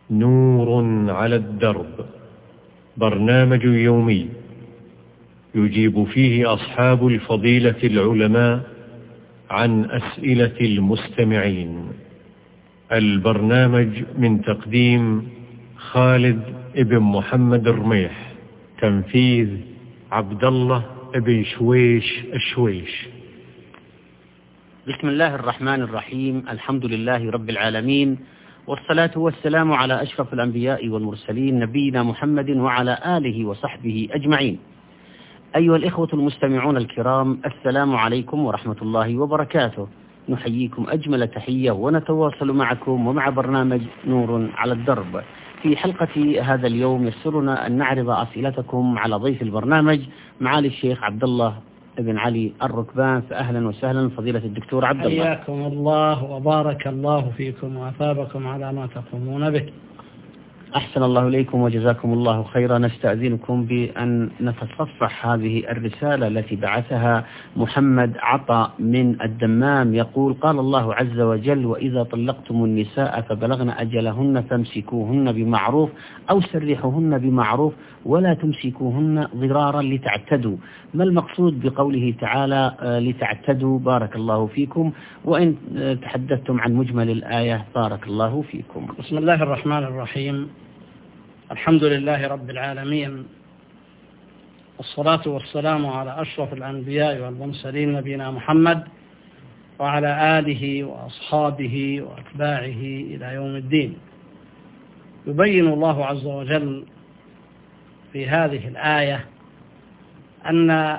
نور على الدرب، برنامج يومي يجيب فيه أصحاب الفضيلة العلماء عن أسئلة المستمعين. البرنامج من تقديم خالد ابن محمد الرميح، تنفيذ عبد الله ابن شويش الشويش. بسم الله الرحمن الرحيم. الحمد لله رب العالمين، والصلاة والسلام على أشرف الأنبياء والمرسلين نبينا محمد وعلى آله وصحبه أجمعين. أيها الإخوة المستمعون الكرام، السلام عليكم ورحمة الله وبركاته. نحييكم أجمل تحية ونتواصل معكم ومع برنامج نور على الدرب. في حلقة هذا اليوم يسرنا أن نعرض أسئلتكم على ضيف البرنامج معالي الشيخ عبد الله ابن علي الركبان. فأهلا وسهلا فضيلة الدكتور عبد الله. حياكم الله وبارك الله فيكم وأثابكم على ما تقومون به. أحسن الله إليكم وجزاكم الله خيرا. نستأذنكم بأن نتصفح هذه الرسالة التي بعثها محمد عطا من الدمام، يقول: قال الله عز وجل: وإذا طلقتم النساء فبلغن أجلهن فامسكوهن بمعروف أو سرحوهن بمعروف ولا تمسكوهن ضرارا لتعتدوا. ما المقصود بقوله تعالى لتعتدوا؟ بارك الله فيكم. وإن تحدثتم عن مجمل الآية بارك الله فيكم. بسم الله الرحمن الرحيم. الحمد لله رب العالمين، والصلاة والسلام على أشرف الأنبياء والمرسلين نبينا محمد وعلى آله وأصحابه وأتباعه إلى يوم الدين. يبين الله عز وجل في هذه الآية أن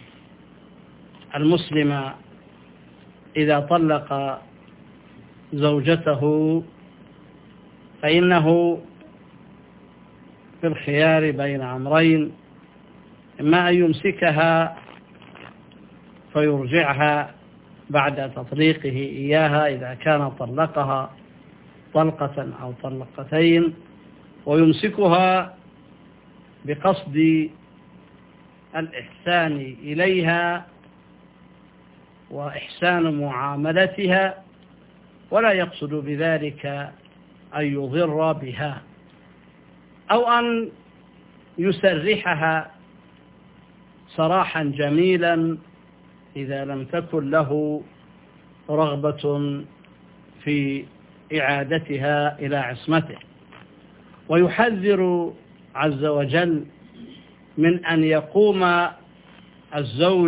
المسلم إذا طلق زوجته فإنه في الخيار بين أمرين: إما أن يمسكها فيرجعها بعد تطليقه إياها إذا كان طلقها طلقة أو طلقتين، ويمسكها بقصد الإحسان إليها وإحسان معاملتها، ولا يقصد بذلك أن يضر بها، أو أن يسرحها سراحا جميلا إذا لم تكن له رغبة في إعادتها إلى عصمته. ويحذر عز وجل من أن يقوم الزوج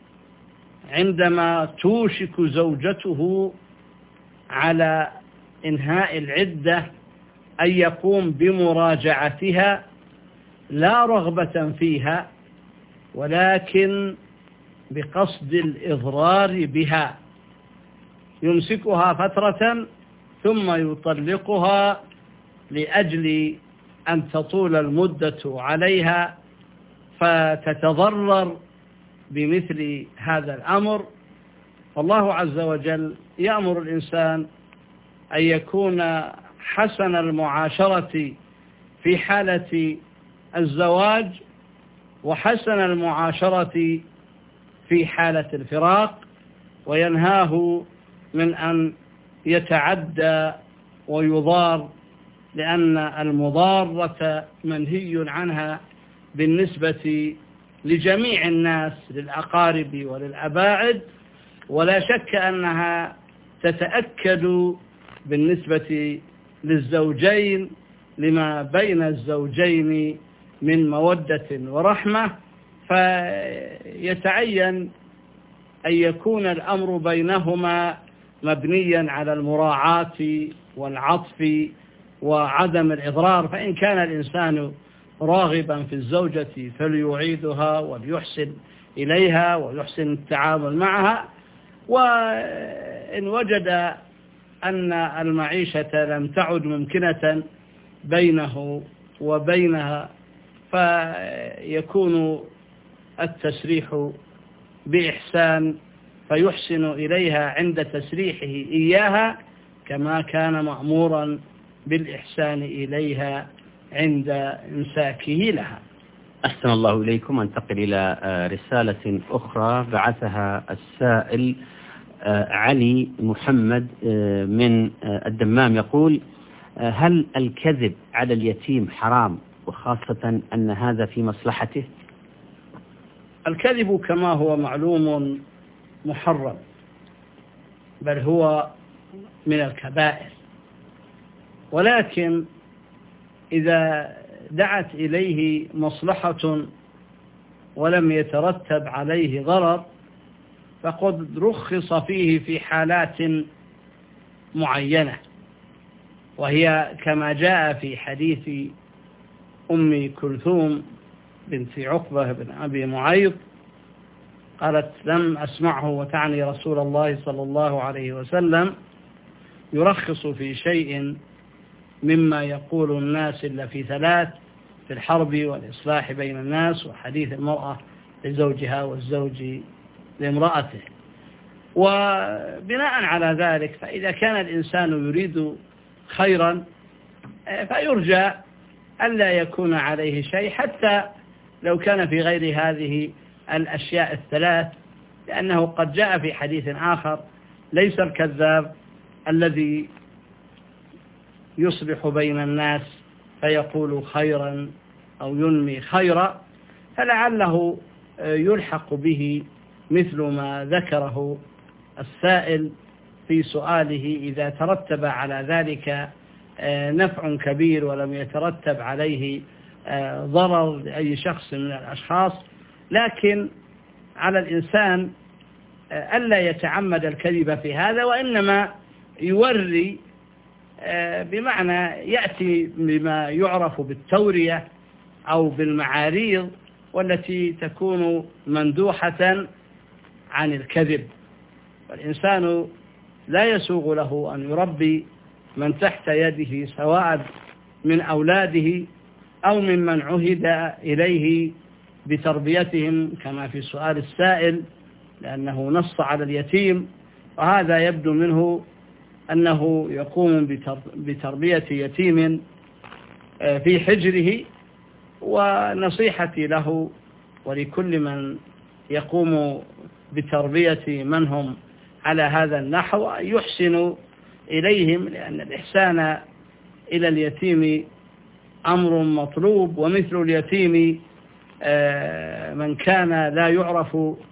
عندما توشك زوجته على إنهاء العدة أن يقوم بمراجعتها لا رغبة فيها، ولكن بقصد الإضرار بها. يمسكها فترة ثم يطلقها لأجل أن تطول المدة عليها فتتضرر بمثل هذا الأمر. والله عز وجل يأمر الإنسان أن يكون حسن المعاشرة في حالة الزواج وحسن المعاشرة في حالة الفراق، وينهاه من أن يتعدى ويضار، لأن المضارة منهي عنها بالنسبة لجميع الناس، للأقارب وللأباعد، ولا شك أنها تتأكد بالنسبة للزوجين لما بين الزوجين من مودة ورحمة. فيتعين أن يكون الأمر بينهما مبنيا على المراعاة والعطف وعدم الإضرار. فإن كان الإنسان راغبا في الزوجة فليعيدها وليحسن إليها ويحسن التعامل معها، وإن وجد أن المعيشة لم تعد ممكنة بينه وبينها فيكون التسريح بإحسان، فيحسن إليها عند تسريحه إياها كما كان مأمورا بالإحسان إليها عند إمساكه لها. أحسن الله إليكم. أنتقل إلى رسالة أخرى بعثها السائل علي محمد من الدمام، يقول: هل الكذب على اليتيم حرام، وخاصة أن هذا في مصلحته؟ الكذب كما هو معلوم محرم، بل هو من الكبائر، ولكن إذا دعت إليه مصلحة ولم يترتب عليه ضرر فقد رخص فيه في حالات معينة، وهي كما جاء في حديث أم كلثوم بنت عقبة بن أبي معيط قالت: لم أسمعه، وتعني رسول الله صلى الله عليه وسلم، يرخص في شيء مما يقول الناس إلا في ثلاث: في الحرب والإصلاح بين الناس، وحديث المرأة لزوجها والزوج لامرأته. وبناء على ذلك فإذا كان الإنسان يريد خيرا فيرجى ألا يكون عليه شيء، حتى لو كان في غير هذه الأشياء الثلاث، لأنه قد جاء في حديث آخر: ليس الكذاب الذي يصلح بين الناس فيقول خيرا أو ينمي خيرا، فلعله يلحق به مثل ما ذكره السائل في سؤاله: إذا ترتب على ذلك نفع كبير ولم يترتب عليه ضرر لأي شخص من الأشخاص. لكن على الإنسان ألا يتعمد الكذب في هذا، وإنما يوري، بمعنى يأتي بما يعرف بالتورية أو بالمعاريض، والتي تكون مندوحة عن الكذب. والإنسان لا يسوغ له أن يربي من تحت يده، سواء من أولاده أو ممن عهد إليه بتربيتهم، كما في سؤال السائل، لأنه نص على اليتيم، وهذا يبدو منه أنه يقوم بتربية يتيم في حجره. ونصيحتي له ولكل من يقوم بتربية من هم على هذا النحو أن يحسنوا إليهم، لأن الإحسان إلى اليتيم أمر مطلوب. ومثل اليتيم من كان لا يعرف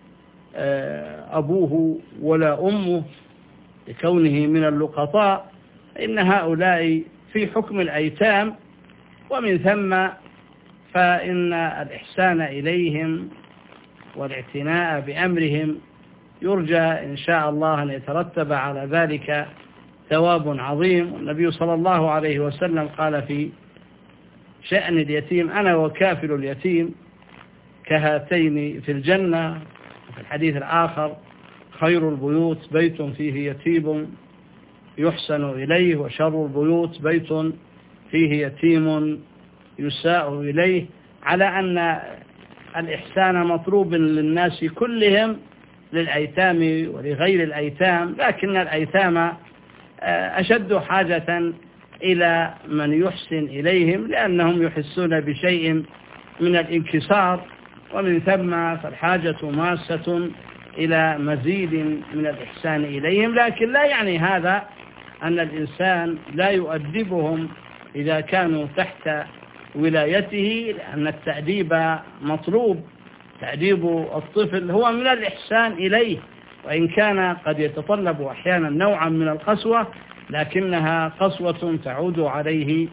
أبوه ولا أمه لكونه من اللقطاء، إن هؤلاء في حكم الأيتام، ومن ثم فإن الإحسان إليهم والاعتناء بأمرهم يرجى إن شاء الله أن يترتب على ذلك ثواب عظيم. والنبي صلى الله عليه وسلم قال في شأن اليتيم: أنا وكافل اليتيم كهاتين في الجنة. وفي الحديث الآخر: خير البيوت بيت فيه يتيم يحسن إليه، وشر البيوت بيت فيه يتيم يساء إليه، على أن الإحسان مطلوب للناس كلهم، للأيتام ولغير الأيتام، لكن الأيتام أشد حاجة إلى من يحسن إليهم، لأنهم يحسون بشيء من الانكسار، ومن ثم فالحاجة ماسة إلى مزيد من الإحسان إليهم. لكن لا يعني هذا أن الإنسان لا يؤدبهم إذا كانوا تحت ولايته، لأن التأديب مطلوب. تأديب الطفل هو من الإحسان إليه، وإن كان قد يتطلب أحيانا نوعا من القسوة، لكنها قسوة تعود عليه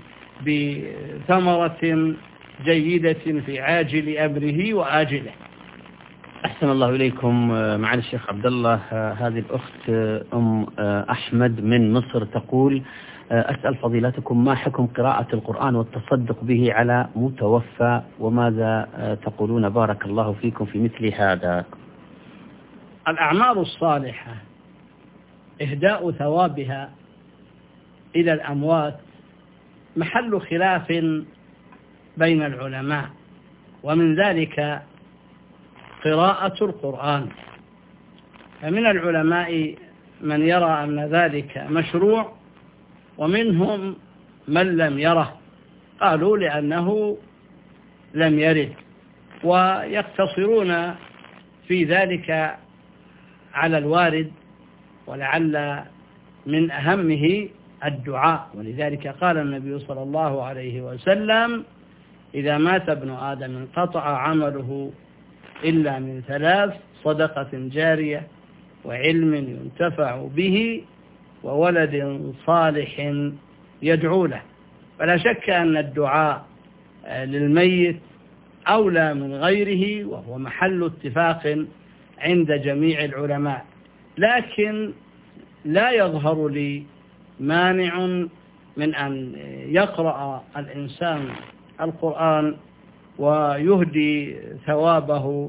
بثمرة جيدة في عاجل أمره وآجله. أحسن الله إليكم. معالي الشيخ عبد الله، هذه الأخت أم أحمد من مصر تقول: أسأل فضيلتكم ما حكم قراءة القرآن والتصدق به على متوفى، وماذا تقولون بارك الله فيكم في مثل هذا؟ الأعمال الصالحة إهداء ثوابها إلى الأموات محل خلاف بين العلماء، ومن ذلك قراءة القرآن. فمن العلماء من يرى أن ذلك مشروع، ومنهم من لم يره، قالوا لأنه لم يرد، ويقتصرون في ذلك على الوارد. ولعل من أهمه الدعاء. ولذلك قال النبي صلى الله عليه وسلم: إذا مات ابن آدم انقطع عمله إلا من 3: صدقة جارية، وعلم ينتفع به، وولد صالح يدعو له. فلا شك أن الدعاء للميت أولى من غيره، وهو محل اتفاق عند جميع العلماء. لكن لا يظهر لي مانع من أن يقرأ الإنسان القرآن ويهدي ثوابه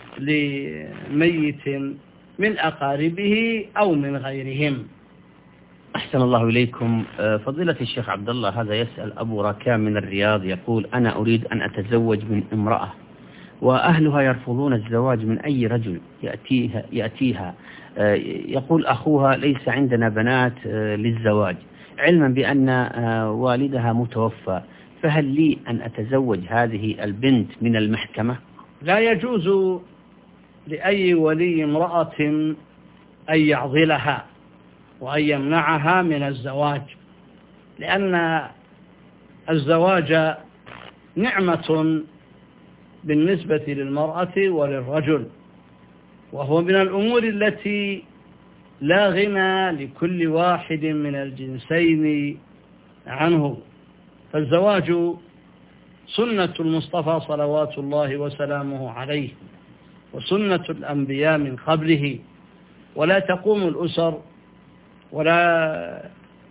لميت من أقاربه أو من غيرهم. أحسن الله إليكم. فضيلة الشيخ عبد الله، هذا يسأل أبو ركام من الرياض، يقول: أنا أريد أن أتزوج من امرأة وأهلها يرفضون الزواج من أي رجل يأتيها. يقول أخوها: ليس عندنا بنات للزواج، علما بأن والدها متوفى، فهل لي أن أتزوج هذه البنت من المحكمة؟ لا يجوز لأي ولي امرأة أن يعضلها وأن يمنعها من الزواج، لأن الزواج نعمة بالنسبة للمرأة وللرجل، وهو من الأمور التي لا غنى لكل واحد من الجنسين عنه. فالزواج سنة المصطفى صلوات الله وسلامه عليه، وسنة الأنبياء من قبله، ولا تقوم الأسر ولا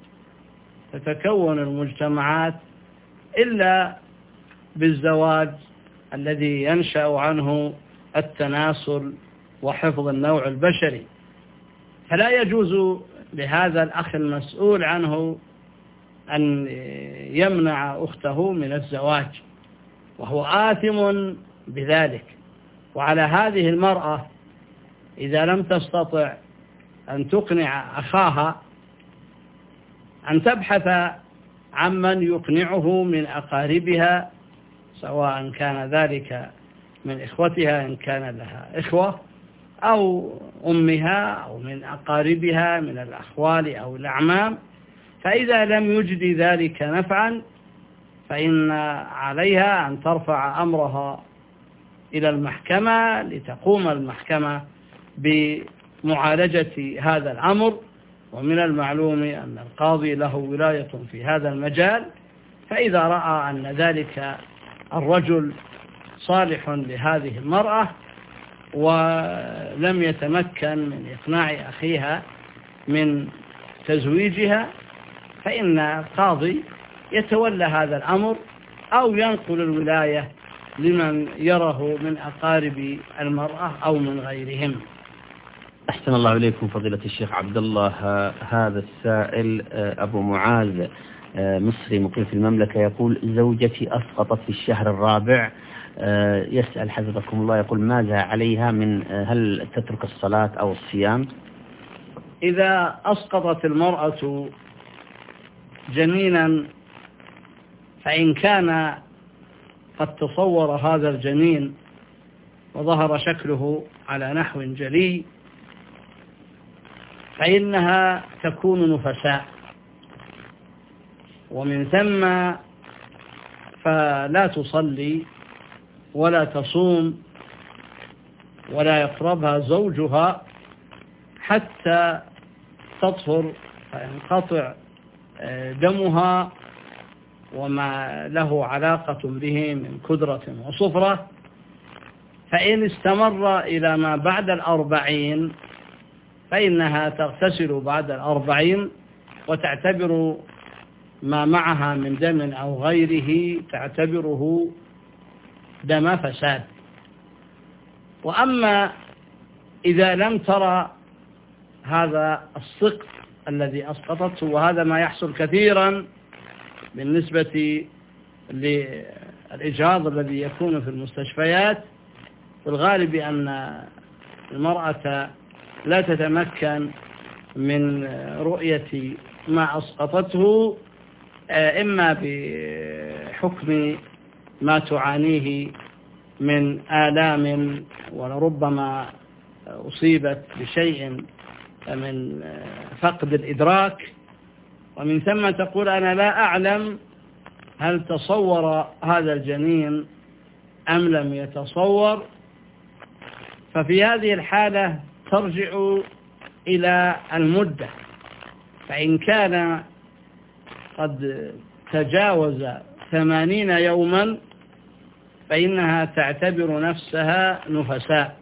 تتكون المجتمعات إلا بالزواج الذي ينشأ عنه التناسل وحفظ النوع البشري. فلا يجوز لهذا الأخ المسؤول عنه أن يمنع أخته من الزواج، وهو آثم بذلك. وعلى هذه المرأة إذا لم تستطع أن تقنع أخاها أن تبحث عمن يقنعه من أقاربها، سواء كان ذلك من إخوتها إن كان لها إخوة، أو أمها، أو من أقاربها من الأخوال أو الأعمام. فإذا لم يجد ذلك نفعا فإن عليها أن ترفع أمرها إلى المحكمة، لتقوم المحكمة بمعالجة هذا الأمر. ومن المعلوم أن القاضي له ولاية في هذا المجال، فإذا رأى أن ذلك الرجل صالح لهذه المرأة ولم يتمكن من إقناع أخيها من تزويجها، فإن القاضي يتولى هذا الأمر أو ينقل الولاية لمن يره من أقارب المرأة أو من غيرهم. أحسن الله إليكم فضيلة الشيخ عبد الله. هذا السائل أبو معاذ مصري مقيم في المملكة، يقول: زوجتي أسقطت في الشهر الرابع. يسأل حفظكم الله، يقول: ماذا عليها من هل تترك الصلاة أو الصيام؟ إذا أسقطت المرأة جنينا، فإن كان قد تصور هذا الجنين وظهر شكله على نحو جلي فإنها تكون نفساء، ومن ثم فلا تصلي ولا تصوم ولا يقربها زوجها حتى تطهر فينقطع دمها وما له علاقة به من كدرة وصفرة. فإن استمر إلى ما بعد 40 فإنها تغتسل بعد 40 وتعتبر ما معها من دم أو غيره تعتبره دم فساد. وأما إذا لم ترى هذا السقط الذي أسقطته، وهذا ما يحصل كثيرا بالنسبة للإجهاض الذي يكون في المستشفيات، في الغالب أن المرأة لا تتمكن من رؤية ما أسقطته، إما بحكم ما تعانيه من آلام، ولربما أصيبت بشيء من فقد الإدراك، ومن ثم تقول أنا لا أعلم هل تصور هذا الجنين أم لم يتصور، ففي هذه الحالة ترجع إلى المدة، فإن كان قد تجاوز 80 يوما فإنها تعتبر نفسها نفساء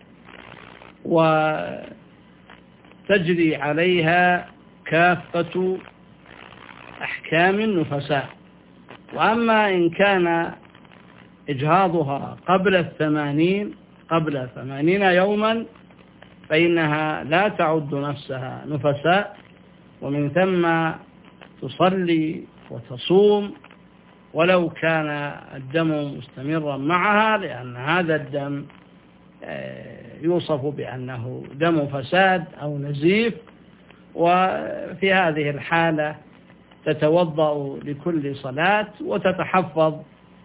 وتجري عليها كافة أحكام النفساء. وأما إن كان إجهاضها قبل 80 يوما فإنها لا تعد نفسها نفساء، ومن ثم تصلي وتصوم ولو كان الدم مستمرا معها، لأن هذا الدم يوصف بأنه دم فساد أو نزيف. وفي هذه الحالة تتوضأ لكل صلاة وتتحفظ،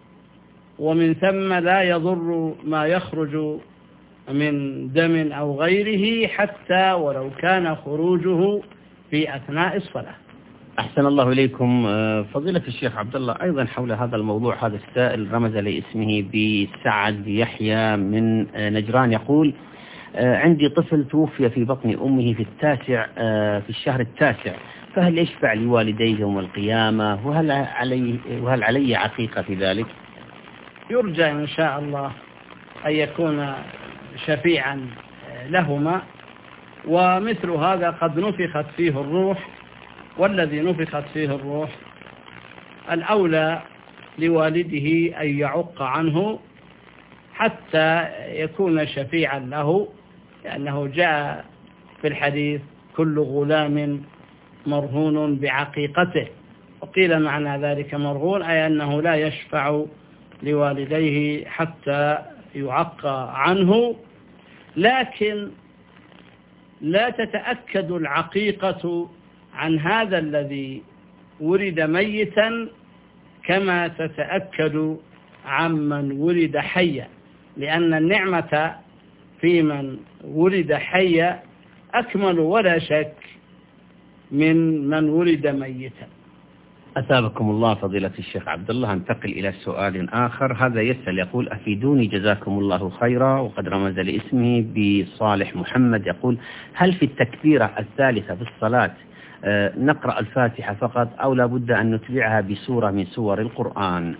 ومن ثم لا يضر ما يخرج من دم أو غيره حتى ولو كان خروجه في أثناء الصلاة. أحسن الله إليكم. فضيلة الشيخ عبد الله، أيضا حول هذا الموضوع هذا السائل رمز لاسمه بسعد يحيى من نجران، يقول عندي طفل توفي في بطن أمه في الشهر التاسع، فهل يشفع لوالديه يوم القيامة وهل علي عقيقة في ذلك؟ يرجى إن شاء الله أن يكون شفيعا لهما، ومثل هذا قد نفخت فيه الروح، والذي نفخت فيه الروح الأولى لوالده أن يعق عنه حتى يكون شفيعا له، لأنه جاء في الحديث كل غلام مرهون بعقيقته، وقيل معنى ذلك مرهون أي أنه لا يشفع لوالديه حتى يعق عنه. لكن لا تتأكد العقيقة عن هذا الذي ولد ميتا كما تتأكد عمن ولد حيا، لأن النعمة في من ولد حيا أكمل ولا شك من ولد ميتا. أثابكم الله فضيلة الشيخ عبد الله. انتقل إلى سؤال آخر. هذا يسأل يقول أفيدوني جزاكم الله خيرا، وقد رمز لاسمه بصالح محمد، يقول هل في التكبيرة الثالثة في الصلاة نقرأ الفاتحة فقط أو لا بد أن نتبعها بسورة من سور القرآن؟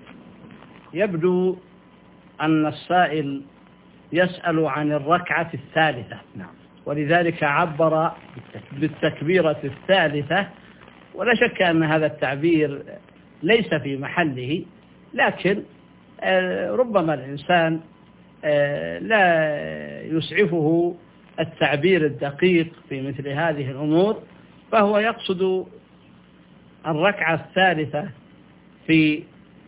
يبدو أن السائل يسأل عن الركعة الثالثة، ولذلك عبر بالتكبيرة الثالثة، ولا شك أن هذا التعبير ليس في محله، لكن ربما الإنسان لا يسعفه التعبير الدقيق في مثل هذه الأمور، فهو يقصد الركعة الثالثة في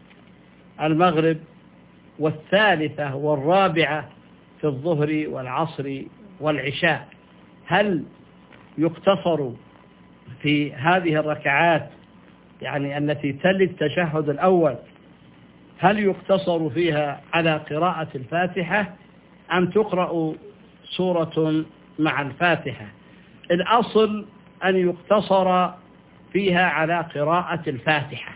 المغرب والثالثة والرابعة في الظهر والعصر والعشاء. هل يقتصر في هذه الركعات يعني التي تلي التشهد الأول، هل يقتصر فيها على قراءة الفاتحة أم تقرأ سورة مع الفاتحة؟ الأصل أن يقتصر فيها على قراءة الفاتحة،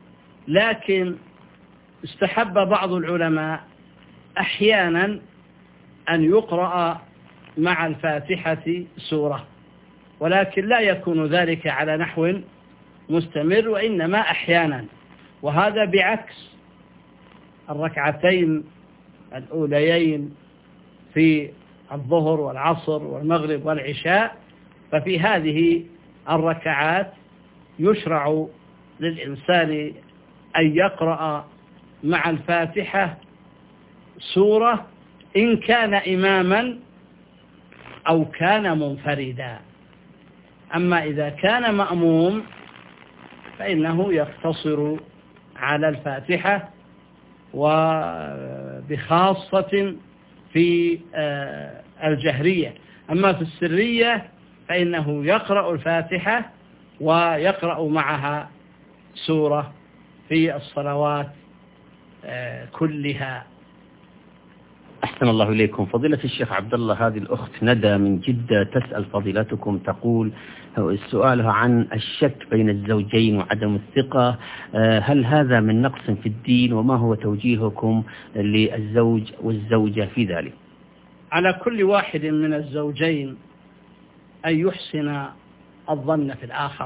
لكن استحب بعض العلماء أحيانا أن يقرأ مع الفاتحة سورة، ولكن لا يكون ذلك على نحو مستمر، وإنما أحيانا، وهذا بعكس الركعتين الأوليين في الظهر والعصر والمغرب والعشاء. ففي هذه الركعات يشرع للإنسان أن يقرأ مع الفاتحة سورة إن كان إماما أو كان منفردا. أما إذا كان مأموم فإنه يقتصر على الفاتحة، وبخاصة في الجهرية. أما في السرية فإنه يقرأ الفاتحة ويقرأ معها سورة في الصلوات كلها. أحسن الله إليكم فضيلة الشيخ عبد الله. هذه الأخت ندى من جدة تسأل فضيلتكم، تقول سؤالها عن الشك بين الزوجين وعدم الثقة، هل هذا من نقص في الدين، وما هو توجيهكم للزوج والزوجة في ذلك؟ على كل واحد من الزوجين أن يحسن الظن في الآخر،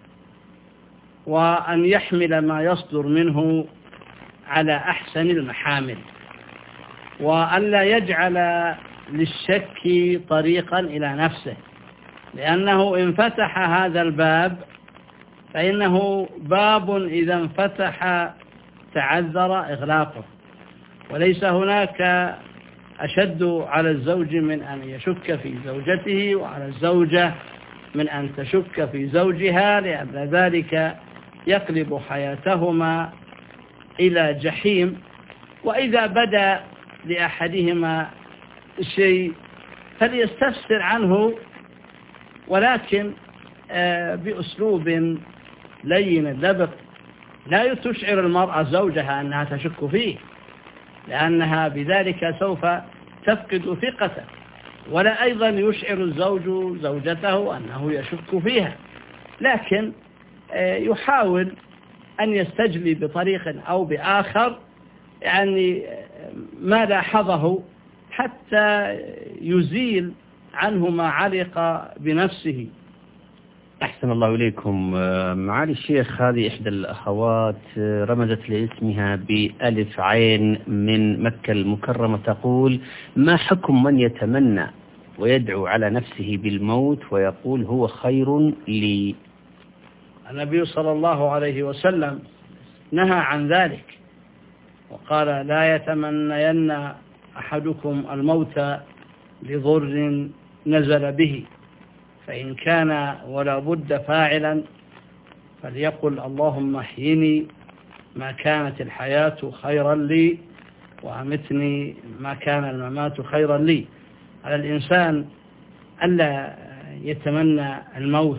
وأن يحمل ما يصدر منه على أحسن المحامل، وأن لا يجعل للشك طريقا إلى نفسه، لأنه إن فتح هذا الباب فإنه باب إذا انفتح تعذر إغلاقه، وليس هناك أشد على الزوج من أن يشك في زوجته، وعلى الزوجة من أن تشك في زوجها، لأن ذلك يقلب حياتهما إلى جحيم. وإذا بدا لأحدهما شيء فليستفسر عنه، ولكن بأسلوب لين لبق، لا تشعر المرأة زوجها أنها تشك فيه، لأنها بذلك سوف تفقد ثقته، ولا أيضا يشعر الزوج زوجته أنه يشك فيها، لكن يحاول أن يستجلي بطريق أو بآخر يعني ما لاحظه حتى يزيل عنه ما علق بنفسه. أحسن الله إليكم. معالي الشيخ، هذه إحدى الأخوات رمزت لاسمها بألف عين من مكة المكرمة، تقول: ما حكم من يتمنى ويدعو على نفسه بالموت ويقول هو خير لي؟ النبي صلى الله عليه وسلم نهى عن ذلك، وقال: لا يتمنين أحدكم الموت لضر نزل به، فإن كان ولا بد فاعلا فليقل: اللهم احيني ما كانت الحياة خيرا لي، وأمتني ما كان الممات خيرا لي. على الإنسان ألا يتمنى الموت،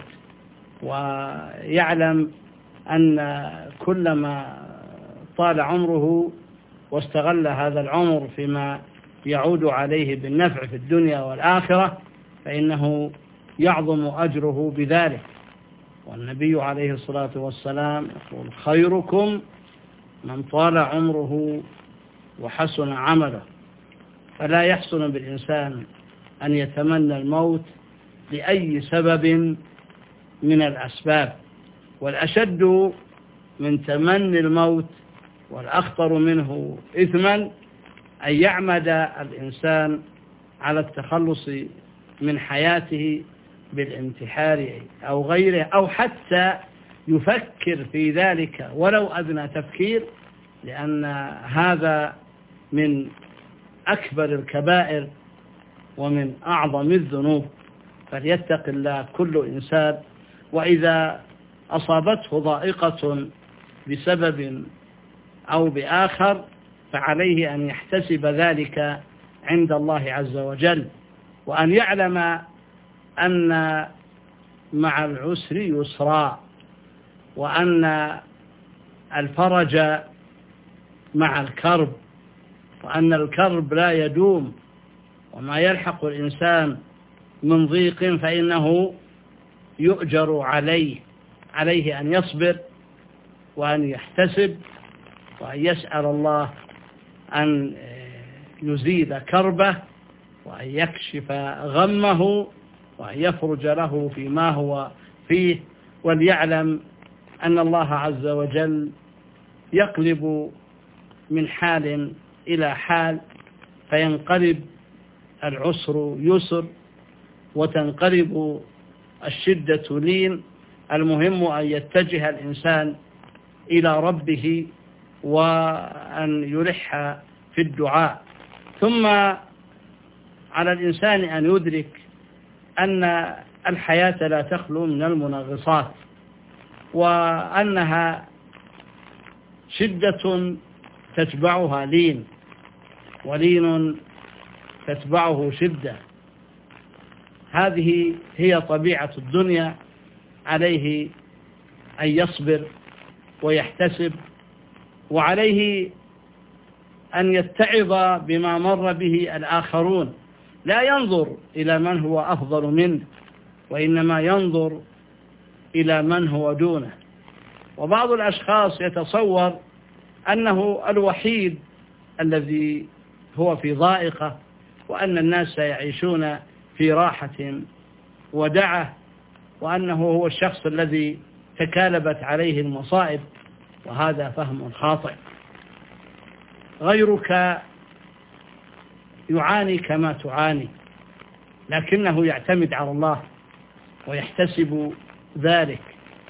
ويعلم أن كلما طال عمره واستغل هذا العمر فيما يعود عليه بالنفع في الدنيا والآخرة فإنه يعظم أجره بذلك. والنبي عليه الصلاة والسلام يقول: خيركم من طال عمره وحسن عمله. فلا يحسن بالإنسان أن يتمنى الموت لأي سبب من الأسباب. والأشد من تمني الموت والأخطر منه إثما أن يعمد الإنسان على التخلص من حياته بالانتحار أو غيره، أو حتى يفكر في ذلك ولو أدنى تفكير، لأن هذا من أكبر الكبائر ومن أعظم الذنوب. فليتق الله كل إنسان، وإذا أصابته ضائقة بسبب أو بآخر فعليه أن يحتسب ذلك عند الله عز وجل، وأن يعلم أن مع العسر يسرا، وأن الفرج مع الكرب، وأن الكرب لا يدوم، وما يلحق الإنسان من ضيق فإنه يؤجر عليه أن يصبر وأن يحتسب وأن يسأل الله أن يزيد كربه وأن يكشف غمه وأن يفرج له فيما هو فيه، وليعلم أن الله عز وجل يقلب من حال إلى حال، فينقلب العسر يسر وتنقلب الشدة لين. المهم أن يتجه الإنسان إلى ربه وأن يلح في الدعاء. ثم على الإنسان أن يدرك أن الحياة لا تخلو من المنغصات، وأنها شدة تتبعها لين، ولين تتبعه شدة. هذه هي طبيعة الدنيا، عليه أن يصبر ويحتسب، وعليه أن يتعظ بما مر به الآخرون، لا ينظر إلى من هو أفضل منه، وإنما ينظر إلى من هو دونه. وبعض الأشخاص يتصور أنه الوحيد الذي هو في ضائقة، وأن الناس يعيشون في راحة ودعة، وأنه هو الشخص الذي تكالبت عليه المصائب، وهذا فهم خاطئ. غيرك يعاني كما تعاني، لكنه يعتمد على الله ويحتسب ذلك.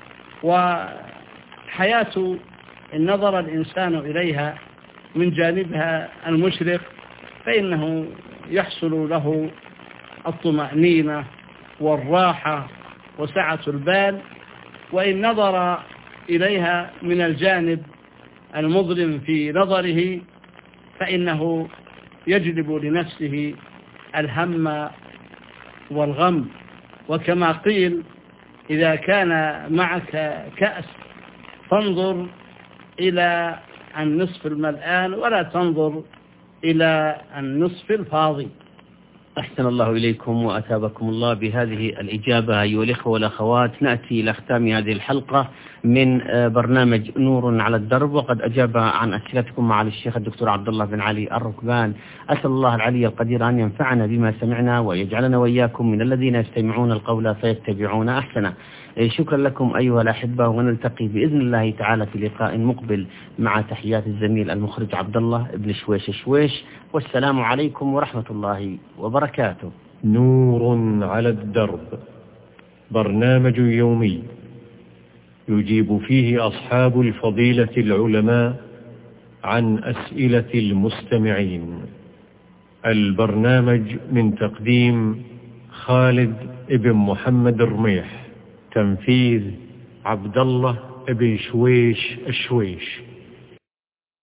وحياة إن نظر الإنسان إليها من جانبها المشرق فإنه يحصل له الطمأنينة والراحة وسعة البال، وإن نظر إليها من الجانب المظلم في نظره فإنه يجلب لنفسه الهم والغم. وكما قيل: إذا كان معك كأس فانظر إلى النصف الملآن ولا تنظر إلى النصف الفاضي. أحسن الله إليكم وأثابكم الله بهذه الإجابة أيها الإخوة والأخوات. نأتي إلى ختام هذه الحلقة من برنامج نور على الدرب، وقد أجاب عن أسئلتكم معالي الشيخ الدكتور عبد الله بن علي الركبان. أسأل الله العلي القدير أن ينفعنا بما سمعنا ويجعلنا وإياكم من الذين يستمعون القول فيتبعون أحسنه. شكرا لكم أيها الأحبة، ونلتقي بإذن الله تعالى في لقاء مقبل مع تحيات الزميل المخرج عبد الله بن شويش. والسلام عليكم ورحمة الله وبركاته. نور على الدرب، برنامج يومي يجيب فيه أصحاب الفضيلة العلماء عن أسئلة المستمعين. البرنامج من تقديم خالد ابن محمد رميح، تنفيذ عبد الله ابن شويش الشويش.